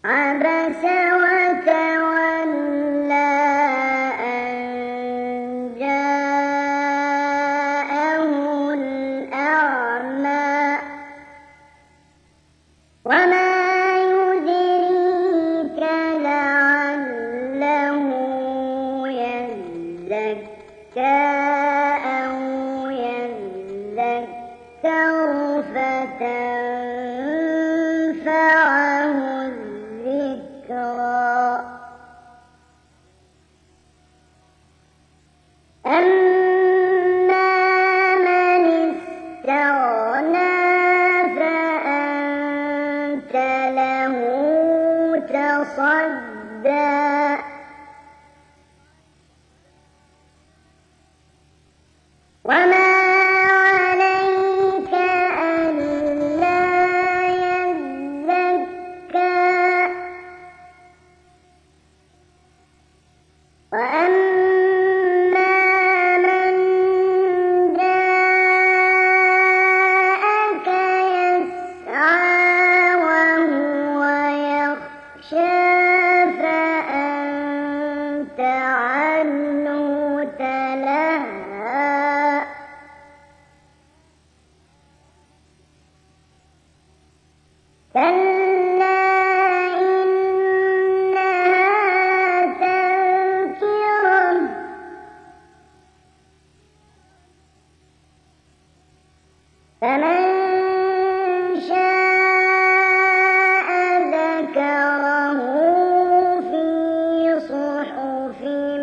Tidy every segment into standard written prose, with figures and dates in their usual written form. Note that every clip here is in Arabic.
عبس وتولى أن جاءه الأعمى وما يدريك لعله يزكى أو يذكر فتنفعه الذكرى أما من استغنى فأنت له تصدى وما عليك ألا يزكى وأما من جاءك يسعى وهو يخشى فأنت عنه تلهى كلا إنها تذكرة فمن شاء ذكره في صحف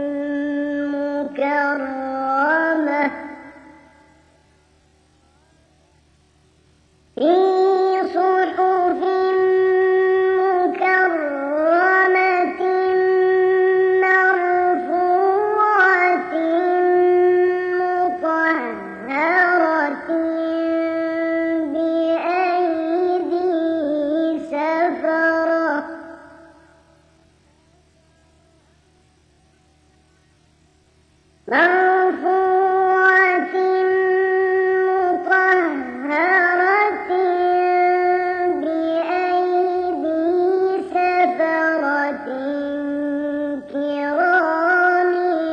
مكرمة في صحف مكرمة مرفوعة مطهرة بأيدي سفرة مرفوعة مطهرة بأيدي سفرة كرام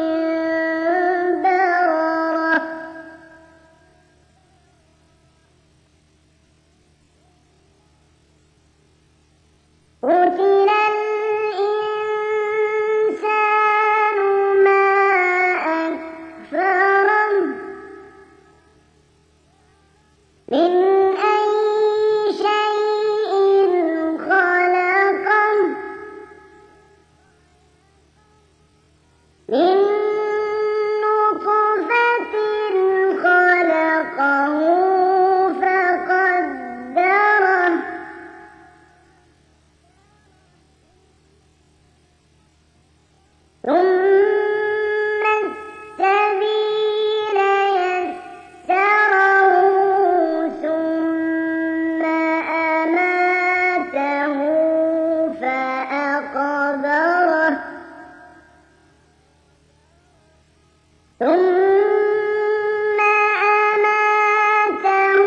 بررة قتل الإنسان ما أكفره من أي شيء خلقه من نطفة خلقه فقدره ثم السبيل يسره ثم أماته فأقبره ثم أماته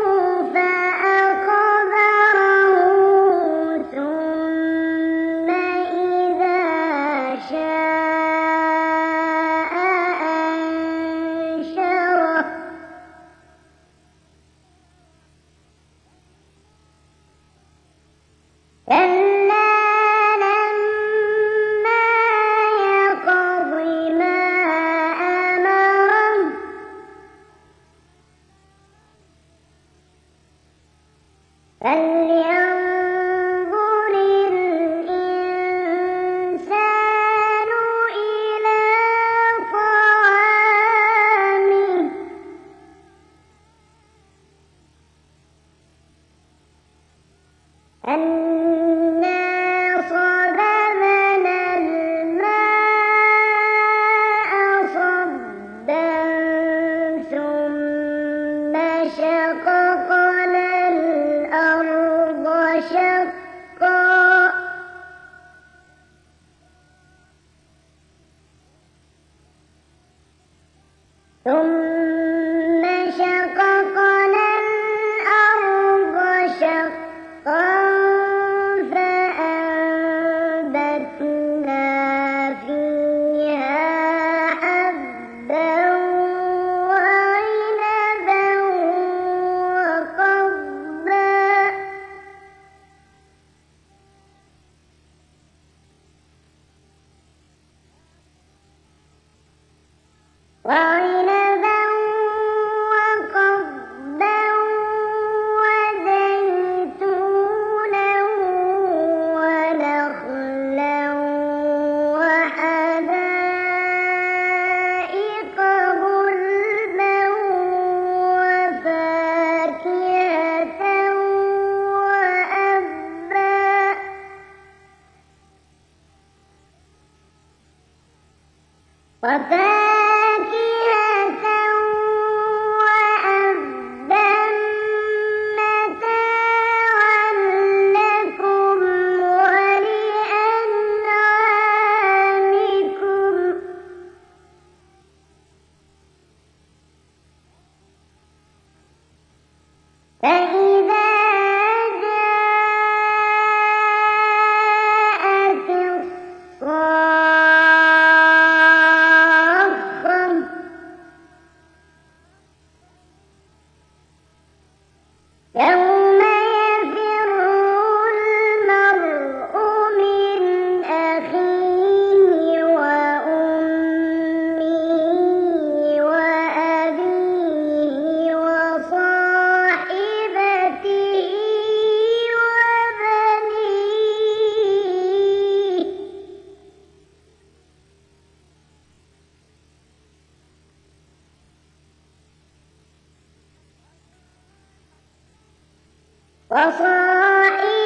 فأقبره ثم إذا شاء أنشره كلا لما يقض ما أمره فلينظر الإنسان إلى طعامه أنا صببنا الماء صبا ثم شققنا الأرض شقا ثم شققنا الأرض شقا فأنبتنا وعنبا وقضبا وزيتونا ونخلا وحدائق غلبا وفاكهة وأبا متاعا لكم ولأنعامكم فإذا جاءت الصاخة يوم يفر المرء من أخيه وأمه وأبيه وصاحبته وبنيه وصاحبته